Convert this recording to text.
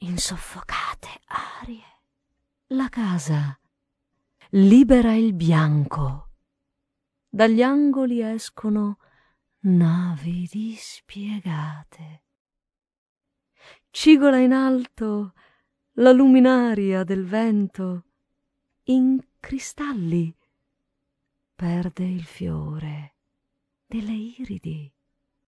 in soffocate arie. La casa libera il bianco. Dagli angoli escono navi dispiegate. Cigola in alto la luminaria del vento, in cristalli perde il fiore delle iridi.